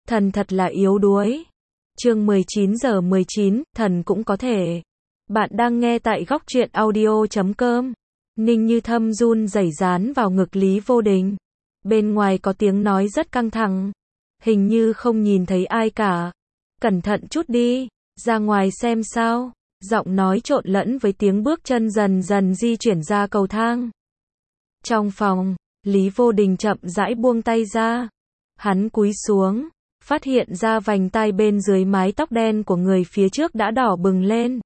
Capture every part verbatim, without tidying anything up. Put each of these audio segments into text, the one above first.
Thần thật là yếu đuối. Chương mười chín giờ mười chín, thần cũng có thể. Bạn đang nghe tại góc truyện audio chấm com. Ninh Như Thâm run rẩy dán vào ngực Lý Vô Đình. Bên ngoài có tiếng nói rất căng thẳng. Hình như không nhìn thấy ai cả. Cẩn thận chút đi, ra ngoài xem sao. Giọng nói trộn lẫn với tiếng bước chân dần dần di chuyển ra cầu thang. Trong phòng, Lý Vô Đình chậm rãi buông tay ra. Hắn cúi xuống, phát hiện ra vành tai bên dưới mái tóc đen của người phía trước đã đỏ bừng lên.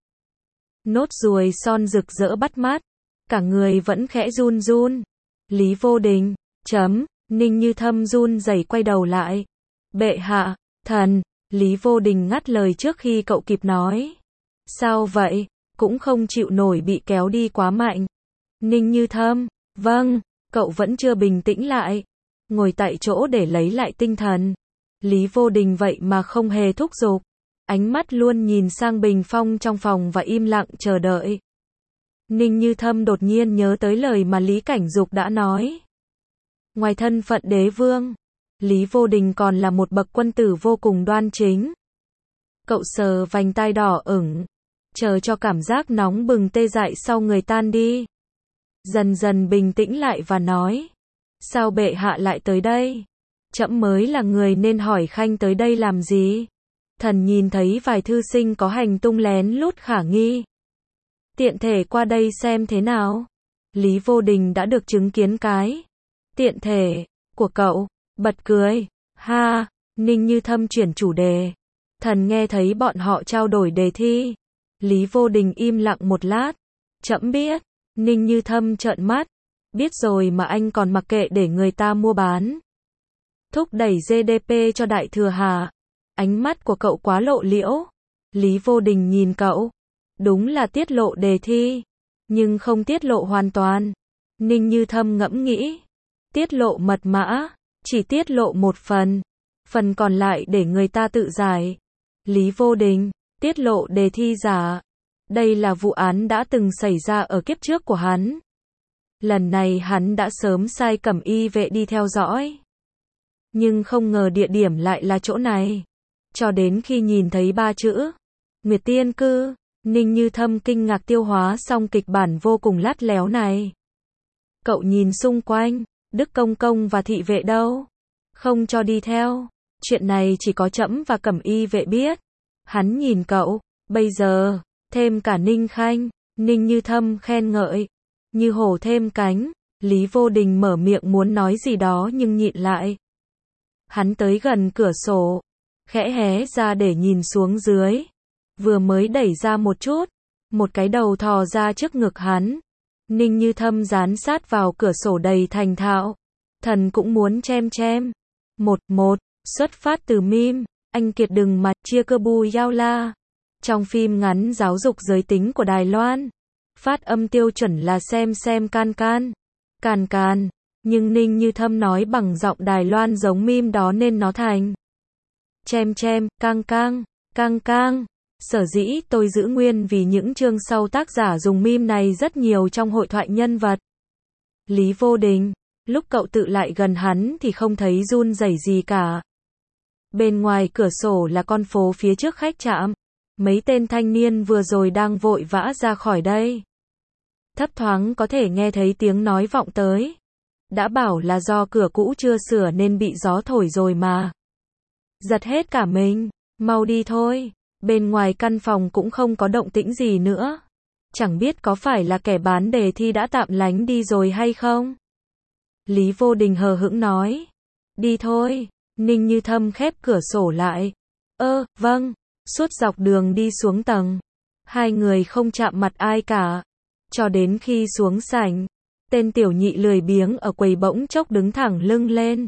Nốt ruồi son rực rỡ bắt mắt, cả người vẫn khẽ run run. Lý Vô Đình, chấm, Ninh Như Thâm run rẩy quay đầu lại. Bệ hạ, thần, Lý Vô Đình ngắt lời trước khi cậu kịp nói. Sao vậy, cũng không chịu nổi bị kéo đi quá mạnh. Ninh Như Thâm, vâng, cậu vẫn chưa bình tĩnh lại. Ngồi tại chỗ để lấy lại tinh thần. Lý Vô Đình vậy mà không hề thúc giục. Ánh mắt luôn nhìn sang bình phong trong phòng và im lặng chờ đợi. Ninh Như Thâm đột nhiên nhớ tới lời mà Lý Cảnh Dục đã nói. Ngoài thân phận đế vương, Lý Vô Đình còn là một bậc quân tử vô cùng đoan chính. Cậu sờ vành tai đỏ ửng, chờ cho cảm giác nóng bừng tê dại sau người tan đi. Dần dần bình tĩnh lại và nói. Sao bệ hạ lại tới đây? Trẫm mới là người nên hỏi khanh tới đây làm gì? Thần nhìn thấy vài thư sinh có hành tung lén lút khả nghi. Tiện thể qua đây xem thế nào. Lý Vô Đình đã được chứng kiến cái tiện thể của cậu, bật cười. Ha, Ninh Như Thâm chuyển chủ đề. Thần nghe thấy bọn họ trao đổi đề thi. Lý Vô Đình im lặng một lát. Trẫm biết. Ninh Như Thâm trợn mắt. Biết rồi mà anh còn mặc kệ để người ta mua bán. Thúc đẩy giê đê pê cho Đại Thừa hả? Ánh mắt của cậu quá lộ liễu. Lý Vô Đình nhìn cậu. Đúng là tiết lộ đề thi, nhưng không tiết lộ hoàn toàn. Ninh Như Thâm ngẫm nghĩ. Tiết lộ mật mã, chỉ tiết lộ một phần. Phần còn lại để người ta tự giải. Lý Vô Đình, tiết lộ đề thi giả. Đây là vụ án đã từng xảy ra ở kiếp trước của hắn. Lần này hắn đã sớm sai cẩm y vệ đi theo dõi. Nhưng không ngờ địa điểm lại là chỗ này. Cho đến khi nhìn thấy ba chữ Nguyệt Tiên Cư, Ninh Như Thâm kinh ngạc tiêu hóa xong kịch bản vô cùng lắt léo này. Cậu nhìn xung quanh, Đức Công Công và thị vệ đâu? Không cho đi theo. Chuyện này chỉ có trẫm và cẩm y vệ biết. Hắn nhìn cậu, bây giờ, thêm cả Ninh Khanh. Ninh Như Thâm khen ngợi. Như hổ thêm cánh. Lý Vô Đình mở miệng muốn nói gì đó nhưng nhịn lại. Hắn tới gần cửa sổ, khẽ hé ra để nhìn xuống dưới. Vừa mới đẩy ra một chút, một cái đầu thò ra trước ngực hắn. Ninh Như Thâm dán sát vào cửa sổ đầy thành thạo. Thần cũng muốn chem chem. Một, một, xuất phát từ meme, anh Kiệt đừng mà chia cơ bu yao la. Trong phim ngắn giáo dục giới tính của Đài Loan, phát âm tiêu chuẩn là xem xem can can. Can can. Nhưng Ninh Như Thâm nói bằng giọng Đài Loan giống meme đó nên nó thành chem chem, cang cang, cang cang. Sở dĩ tôi giữ nguyên vì những chương sau tác giả dùng meme này rất nhiều trong hội thoại nhân vật. Lý Vô Đình, lúc cậu tự lại gần hắn thì không thấy run rẩy gì cả. Bên ngoài cửa sổ là con phố phía trước khách trạm. Mấy tên thanh niên vừa rồi đang vội vã ra khỏi đây. Thấp thoáng có thể nghe thấy tiếng nói vọng tới. Đã bảo là do cửa cũ chưa sửa nên bị gió thổi rồi mà. Giật hết cả mình, mau đi thôi. Bên ngoài căn phòng cũng không có động tĩnh gì nữa. Chẳng biết có phải là kẻ bán đề thi đã tạm lánh đi rồi hay không? Lý Vô Đình hờ hững nói. Đi thôi. Ninh Như Thâm khép cửa sổ lại. Ơ, vâng. Suốt dọc đường đi xuống tầng, hai người không chạm mặt ai cả. Cho đến khi xuống sảnh, tên tiểu nhị lười biếng ở quầy bỗng chốc đứng thẳng lưng lên.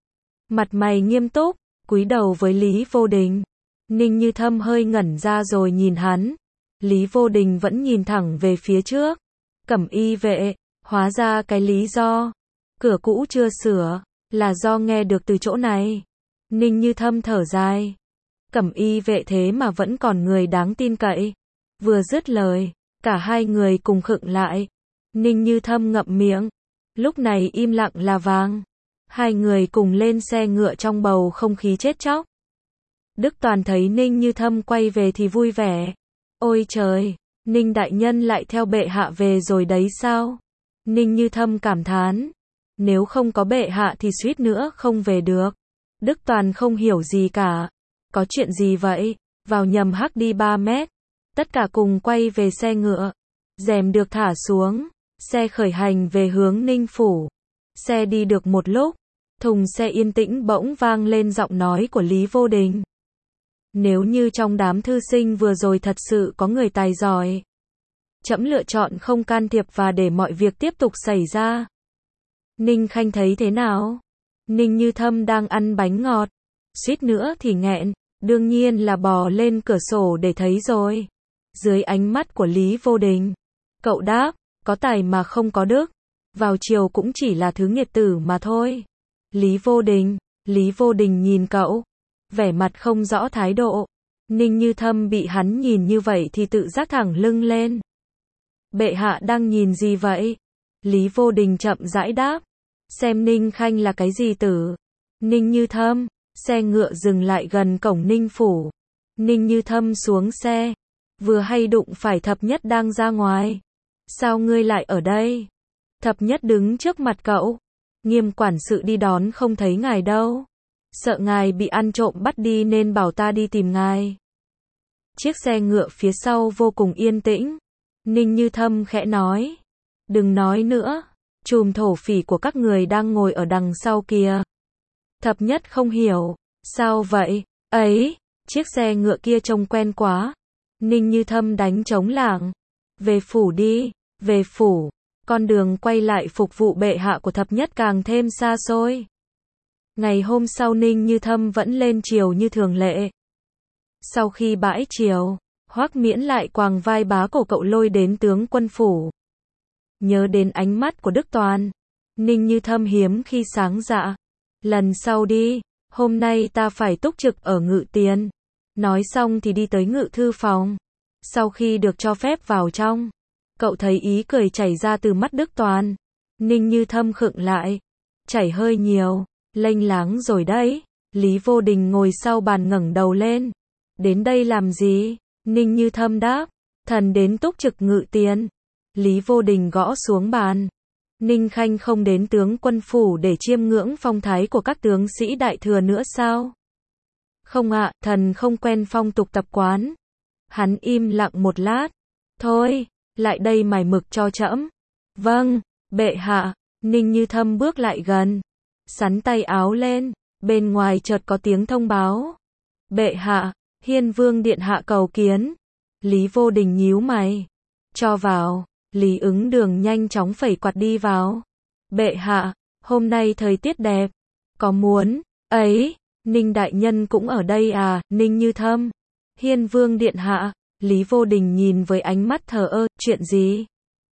Mặt mày nghiêm túc, cúi đầu với Lý Vô Đình. Ninh Như Thâm hơi ngẩn ra rồi nhìn hắn. Lý Vô Đình vẫn nhìn thẳng về phía trước. Cẩm y vệ, hóa ra cái lý do cửa cũ chưa sửa là do nghe được từ chỗ này. Ninh Như Thâm thở dài. Cẩm y vệ thế mà vẫn còn người đáng tin cậy. Vừa dứt lời, cả hai người cùng khựng lại. Ninh Như Thâm ngậm miệng. Lúc này im lặng là vàng. Hai người cùng lên xe ngựa trong bầu không khí chết chóc. Đức Toàn thấy Ninh Như Thâm quay về thì vui vẻ. Ôi trời, Ninh đại nhân lại theo bệ hạ về rồi đấy sao? Ninh Như Thâm cảm thán. Nếu không có bệ hạ thì suýt nữa không về được. Đức Toàn không hiểu gì cả. Có chuyện gì vậy? Vào nhầm hắc đi ba mét. Tất cả cùng quay về xe ngựa. Rèm được thả xuống. Xe khởi hành về hướng Ninh Phủ. Xe đi được một lúc. Thùng xe yên tĩnh bỗng vang lên giọng nói của Lý Vô Đình. Nếu như trong đám thư sinh vừa rồi thật sự có người tài giỏi, trẫm lựa chọn không can thiệp và để mọi việc tiếp tục xảy ra. Ninh Khanh thấy thế nào? Ninh Như Thâm đang ăn bánh ngọt. Suýt nữa thì nghẹn. Đương nhiên là bò lên cửa sổ để thấy rồi. Dưới ánh mắt của Lý Vô Đình. Cậu đáp, có tài mà không có đức. Vào chiều cũng chỉ là thứ nghiệt tử mà thôi. Lý Vô Đình, Lý Vô Đình nhìn cậu. Vẻ mặt không rõ thái độ. Ninh Như Thâm bị hắn nhìn như vậy thì tự giác thẳng lưng lên. Bệ hạ đang nhìn gì vậy? Lý Vô Đình chậm rãi đáp. Xem Ninh Khanh là cái gì tử? Ninh Như Thâm, xe ngựa dừng lại gần cổng Ninh Phủ. Ninh Như Thâm xuống xe. Vừa hay đụng phải Thập Nhất đang ra ngoài. Sao ngươi lại ở đây? Thập Nhất đứng trước mặt cậu. Nghiêm quản sự đi đón không thấy ngài đâu. Sợ ngài bị ăn trộm bắt đi nên bảo ta đi tìm ngài. Chiếc xe ngựa phía sau vô cùng yên tĩnh. Ninh Như Thâm khẽ nói. Đừng nói nữa. Chùm thổ phỉ của các người đang ngồi ở đằng sau kìa. Thập Nhất không hiểu. Sao vậy? Ấy, chiếc xe ngựa kia trông quen quá. Ninh Như Thâm đánh trống lảng. Về phủ đi, về phủ. Con đường quay lại phục vụ bệ hạ của Thập Nhất càng thêm xa xôi. Ngày hôm sau Ninh Như Thâm vẫn lên triều như thường lệ. Sau khi bãi triều, Hoắc Miễn lại quàng vai bá cổ cậu lôi đến tướng quân phủ. Nhớ đến ánh mắt của Đức Toàn, Ninh Như Thâm hiếm khi sáng dạ. Lần sau đi, hôm nay ta phải túc trực ở ngự tiền. Nói xong thì đi tới ngự thư phòng. Sau khi được cho phép vào trong, cậu thấy ý cười chảy ra từ mắt Đức Toàn. Ninh Như Thâm khựng lại. Chảy hơi nhiều, lênh láng rồi đấy. Lý Vô Đình ngồi sau bàn ngẩng đầu lên. Đến đây làm gì? Ninh Như Thâm đáp. Thần đến túc trực ngự tiền. Lý Vô Đình gõ xuống bàn. Ninh Khanh không đến tướng quân phủ để chiêm ngưỡng phong thái của các tướng sĩ đại thừa nữa sao? Không ạ, thần không quen phong tục tập quán. Hắn im lặng một lát. Thôi, lại đây mài mực cho trẫm. Vâng, bệ hạ. Ninh Như Thâm bước lại gần. Sắn tay áo lên. Bên ngoài chợt có tiếng thông báo. Bệ hạ, Hiên Vương điện hạ cầu kiến. Lý Vô Đình nhíu mày. Cho vào. Lý Ứng Đường nhanh chóng phẩy quạt đi vào. Bệ hạ, hôm nay thời tiết đẹp. Có muốn, ấy, Ninh đại nhân cũng ở đây à? Ninh Như Thâm. Hiên Vương điện hạ. Lý Vô Đình nhìn với ánh mắt thờ ơ, chuyện gì?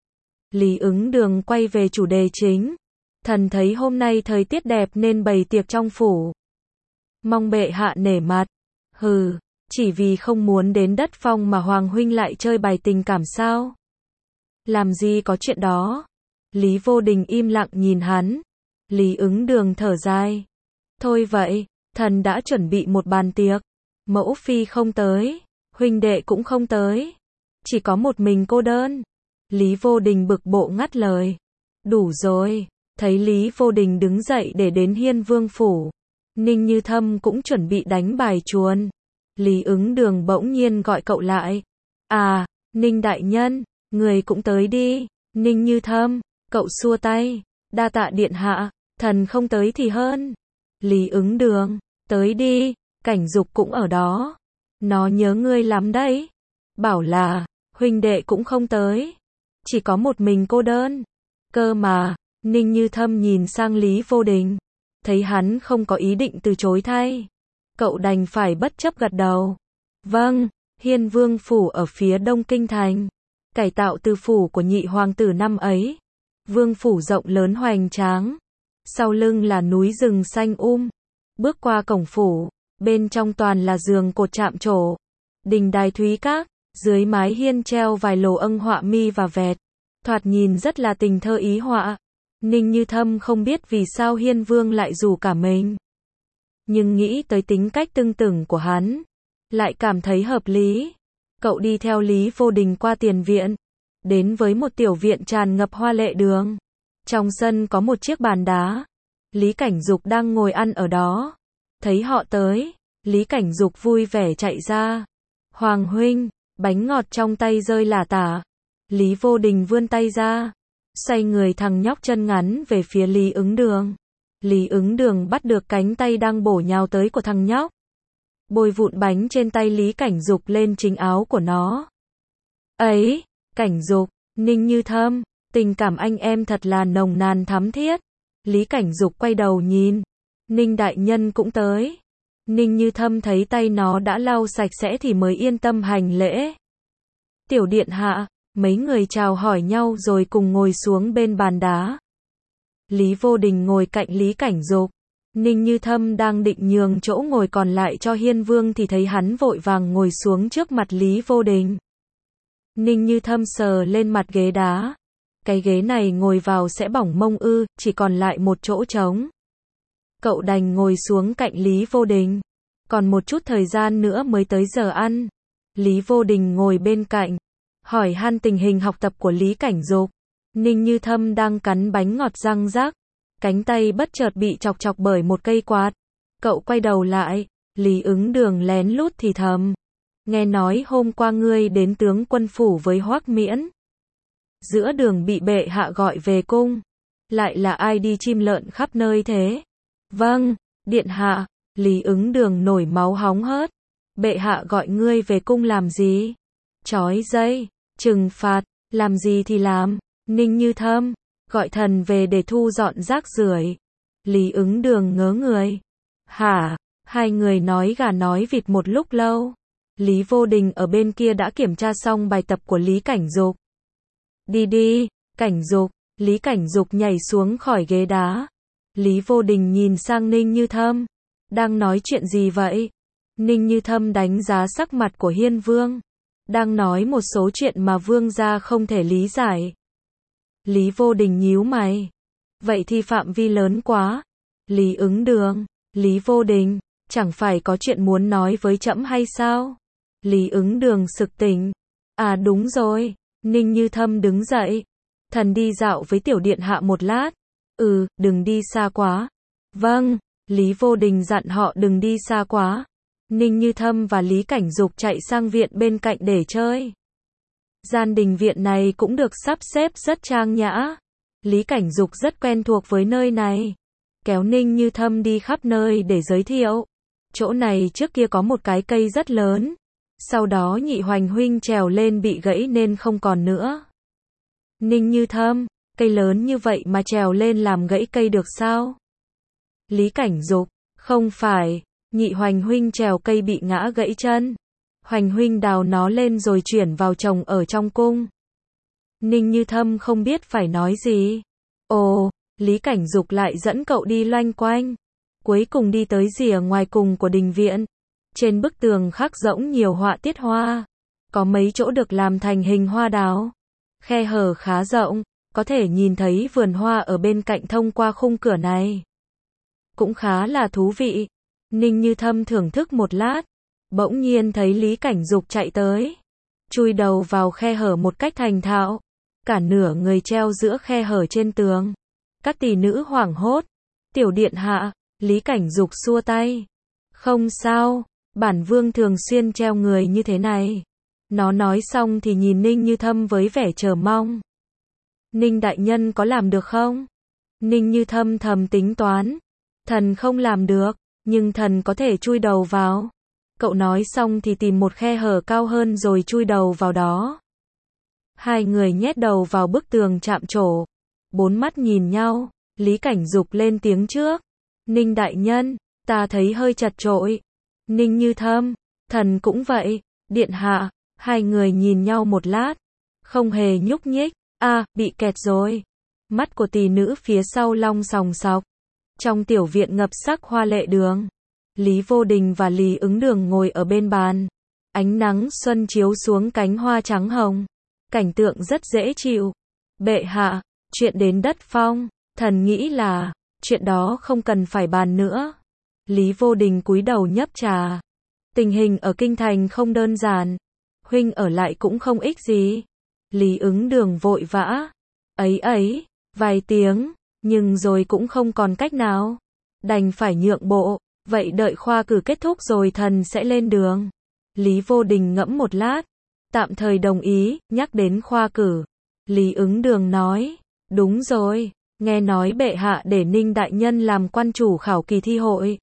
Lý Ứng Đường quay về chủ đề chính. Thần thấy hôm nay thời tiết đẹp nên bày tiệc trong phủ. Mong bệ hạ nể mặt. Hừ, chỉ vì không muốn đến đất phong mà Hoàng huynh lại chơi bài tình cảm sao? Làm gì có chuyện đó. Lý Vô Đình im lặng nhìn hắn. Lý Ứng Đường thở dài. Thôi vậy, thần đã chuẩn bị một bàn tiệc. Mẫu phi không tới, huynh đệ cũng không tới. Chỉ có một mình cô đơn. Lý Vô Đình bực bội ngắt lời. Đủ rồi. Thấy Lý Vô Đình đứng dậy để đến Hiên Vương phủ. Ninh Như Thâm cũng chuẩn bị đánh bài chuồn. Lý Ứng Đường bỗng nhiên gọi cậu lại. À, Ninh đại nhân, người cũng tới đi. Ninh Như Thâm, cậu xua tay. Đa tạ điện hạ, thần không tới thì hơn. Lý Ứng Đường, tới đi, Cảnh Dục cũng ở đó. Nó nhớ ngươi lắm đấy. Bảo là, huynh đệ cũng không tới. Chỉ có một mình cô đơn. Cơ mà, Ninh Như Thâm nhìn sang Lý Vô Đình. Thấy hắn không có ý định từ chối thay. Cậu đành phải bất chấp gật đầu. Vâng, Hiên Vương phủ ở phía đông kinh thành. Cải tạo từ phủ của nhị hoàng tử năm ấy. Vương phủ rộng lớn hoành tráng. Sau lưng là núi rừng xanh um. Bước qua cổng phủ, bên trong toàn là giường cột chạm trổ. Đình đài thúy các, dưới mái hiên treo vài lồ âng họa mi và vẹt. Thoạt nhìn rất là tình thơ ý họa. Ninh Như Thâm không biết vì sao Hiên Vương lại rủ cả mình. Nhưng nghĩ tới tính cách tưng tửng của hắn, lại cảm thấy hợp lý. Cậu đi theo Lý Vô Đình qua tiền viện, đến với một tiểu viện tràn ngập hoa lệ đường. Trong sân có một chiếc bàn đá, Lý Cảnh Dục đang ngồi ăn ở đó. Thấy họ tới, Lý Cảnh Dục vui vẻ chạy ra. Hoàng huynh, bánh ngọt trong tay rơi lả tả. Lý Vô Đình vươn tay ra, xoay người thằng nhóc chân ngắn về phía Lý Ứng Đường. Lý Ứng Đường bắt được cánh tay đang bổ nhào tới của thằng nhóc, bôi vụn bánh trên tay Lý Cảnh Dục lên chính áo của nó. Ấy, Cảnh Dục, Ninh Như Thâm, tình cảm anh em thật là nồng nàn thắm thiết. Lý Cảnh Dục quay đầu nhìn, Ninh đại nhân cũng tới. Ninh Như Thâm thấy tay nó đã lau sạch sẽ thì mới yên tâm hành lễ. Tiểu điện hạ, mấy người chào hỏi nhau rồi cùng ngồi xuống bên bàn đá. Lý Vô Đình ngồi cạnh Lý Cảnh Dục. Ninh Như Thâm đang định nhường chỗ ngồi còn lại cho Hiên Vương thì thấy hắn vội vàng ngồi xuống trước mặt Lý Vô Đình. Ninh Như Thâm sờ lên mặt ghế đá. Cái ghế này ngồi vào sẽ bỏng mông ư, chỉ còn lại một chỗ trống. Cậu đành ngồi xuống cạnh Lý Vô Đình. Còn một chút thời gian nữa mới tới giờ ăn. Lý Vô Đình ngồi bên cạnh, hỏi han tình hình học tập của Lý Cảnh Dục. Ninh Như Thâm đang cắn bánh ngọt răng rác, cánh tay bất chợt bị chọc chọc bởi một cây quạt. Cậu quay đầu lại, Lý Ứng Đường lén lút thì thầm. Nghe nói hôm qua ngươi đến tướng quân phủ với Hoắc Miễn. Giữa đường bị bệ hạ gọi về cung. Lại là ai đi chim lợn khắp nơi thế? Vâng, điện hạ. Lý Ứng Đường nổi máu hóng hớt. Bệ hạ gọi ngươi về cung làm gì? Trói dây, trừng phạt, làm gì thì làm. Ninh Như Thâm, gọi thần về để thu dọn rác rưởi. Lý Ứng Đường ngớ người. Hả? Hai người nói gà nói vịt một lúc lâu. Lý Vô Đình ở bên kia đã kiểm tra xong bài tập của Lý Cảnh Dục. Đi đi, Cảnh Dục. Lý Cảnh Dục nhảy xuống khỏi ghế đá. Lý Vô Đình nhìn sang Ninh Như Thâm. Đang nói chuyện gì vậy? Ninh Như Thâm đánh giá sắc mặt của Hiên Vương. Đang nói một số chuyện mà Vương gia không thể lý giải. Lý Vô Đình nhíu mày. Vậy thì phạm vi lớn quá. Lý Ứng Đường, Lý Vô Đình, chẳng phải có chuyện muốn nói với trẫm hay sao? Lý Ứng Đường sực tỉnh. À đúng rồi. Ninh Như Thâm đứng dậy. Thần đi dạo với tiểu điện hạ một lát. Ừ, đừng đi xa quá. Vâng, Lý Vô Đình dặn họ đừng đi xa quá. Ninh Như Thâm và Lý Cảnh Dục chạy sang viện bên cạnh để chơi. Gian đình viện này cũng được sắp xếp rất trang nhã. Lý Cảnh Dục rất quen thuộc với nơi này. Kéo Ninh Như Thâm đi khắp nơi để giới thiệu. Chỗ này trước kia có một cái cây rất lớn. Sau đó Nhị Hoành huynh trèo lên bị gãy nên không còn nữa. Ninh Như Thâm, cây lớn như vậy mà trèo lên làm gãy cây được sao? Lý Cảnh Dục, không phải, Nhị Hoành huynh trèo cây bị ngã gãy chân. Hoành huynh đào nó lên rồi chuyển vào trồng ở trong cung. Ninh Như Thâm không biết phải nói gì. Ồ, Lý Cảnh Dục lại dẫn cậu đi loanh quanh. Cuối cùng đi tới rìa ngoài cùng của đình viện. Trên bức tường khắc rỗng nhiều họa tiết hoa. Có mấy chỗ được làm thành hình hoa đào. Khe hở khá rộng, có thể nhìn thấy vườn hoa ở bên cạnh thông qua khung cửa này. Cũng khá là thú vị. Ninh Như Thâm thưởng thức một lát. Bỗng nhiên thấy Lý Cảnh Dục chạy tới. Chui đầu vào khe hở một cách thành thạo. Cả nửa người treo giữa khe hở trên tường. Các tỷ nữ hoảng hốt. Tiểu điện hạ, Lý Cảnh Dục xua tay. Không sao, bản vương thường xuyên treo người như thế này. Nó nói xong thì nhìn Ninh Như Thâm với vẻ chờ mong. Ninh đại nhân có làm được không? Ninh Như Thâm thầm tính toán. Thần không làm được, nhưng thần có thể chui đầu vào. Cậu nói xong thì tìm một khe hở cao hơn rồi chui đầu vào đó. Hai người nhét đầu vào bức tường chạm trổ. Bốn mắt nhìn nhau, Lý Cảnh Dục lên tiếng trước. Ninh đại nhân, ta thấy hơi chật chội. Ninh Như Thâm, thần cũng vậy, điện hạ. Hai người nhìn nhau một lát, không hề nhúc nhích. À, bị kẹt rồi. Mắt của tỷ nữ phía sau long sòng sọc. Trong tiểu viện ngập sắc hoa lệ đường, Lý Vô Đình và Lý Ứng Đường ngồi ở bên bàn. Ánh nắng xuân chiếu xuống cánh hoa trắng hồng. Cảnh tượng rất dễ chịu. Bệ hạ, chuyện đến đất phong, thần nghĩ là, chuyện đó không cần phải bàn nữa. Lý Vô Đình cúi đầu nhấp trà. Tình hình ở kinh thành không đơn giản. Huynh ở lại cũng không ích gì. Lý Ứng Đường vội vã. Ấy ấy, vài tiếng, nhưng rồi cũng không còn cách nào. Đành phải nhượng bộ, vậy đợi khoa cử kết thúc rồi thần sẽ lên đường. Lý Vô Đình ngẫm một lát, tạm thời đồng ý, nhắc đến khoa cử. Lý Ứng Đường nói, đúng rồi, nghe nói bệ hạ để Ninh đại nhân làm quan chủ khảo kỳ thi hội.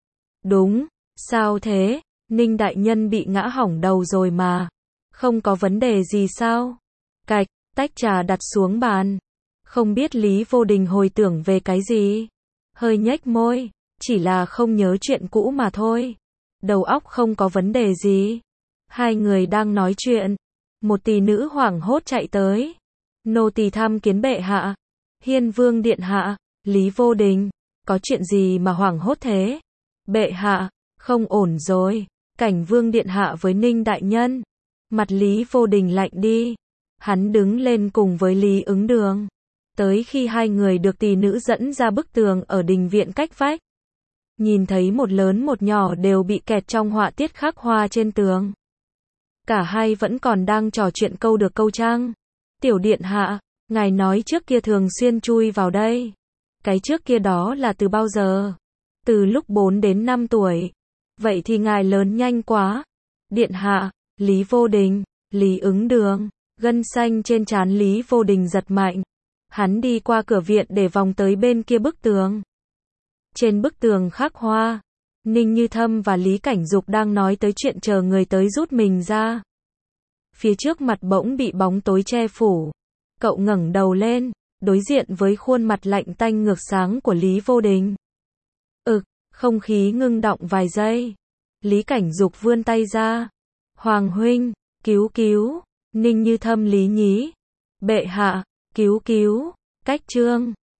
Đúng, sao thế, Ninh đại nhân bị ngã hỏng đầu rồi mà. Không có vấn đề gì sao? Cạch, tách trà đặt xuống bàn. Không biết Lý Vô Đình hồi tưởng về cái gì? Hơi nhếch môi, chỉ là không nhớ chuyện cũ mà thôi. Đầu óc không có vấn đề gì. Hai người đang nói chuyện. Một tỷ nữ hoảng hốt chạy tới. Nô tỳ tham kiến bệ hạ. Hiên Vương điện hạ. Lý Vô Đình, có chuyện gì mà hoảng hốt thế? Bệ hạ, không ổn rồi. Cảnh Vương điện hạ với Ninh đại nhân. Mặt Lý Vô Đình lạnh đi. Hắn đứng lên cùng với Lý Ứng Đường. Tới khi hai người được tỷ nữ dẫn ra bức tường ở đình viện cách vách. Nhìn thấy một lớn một nhỏ đều bị kẹt trong họa tiết khắc hoa trên tường. Cả hai vẫn còn đang trò chuyện câu được câu trăng. Tiểu điện hạ, ngài nói trước kia thường xuyên chui vào đây. Cái trước kia đó là từ bao giờ? Từ lúc bốn đến năm tuổi. Vậy thì ngài lớn nhanh quá. Điện hạ, Lý Vô Đình, Lý Ứng Đường, gân xanh trên trán Lý Vô Đình giật mạnh. Hắn đi qua cửa viện để vòng tới bên kia bức tường. Trên bức tường khắc hoa, Ninh Như Thâm và Lý Cảnh Dục đang nói tới chuyện chờ người tới rút mình ra. Phía trước mặt bỗng bị bóng tối che phủ. Cậu ngẩng đầu lên, đối diện với khuôn mặt lạnh tanh ngược sáng của Lý Vô Đình. Ực, không khí ngưng động vài giây. Lý Cảnh Dục vươn tay ra. Hoàng huynh, cứu cứu. Ninh Như Thâm lý nhí. Bệ hạ, cứu cứu. Cách trương.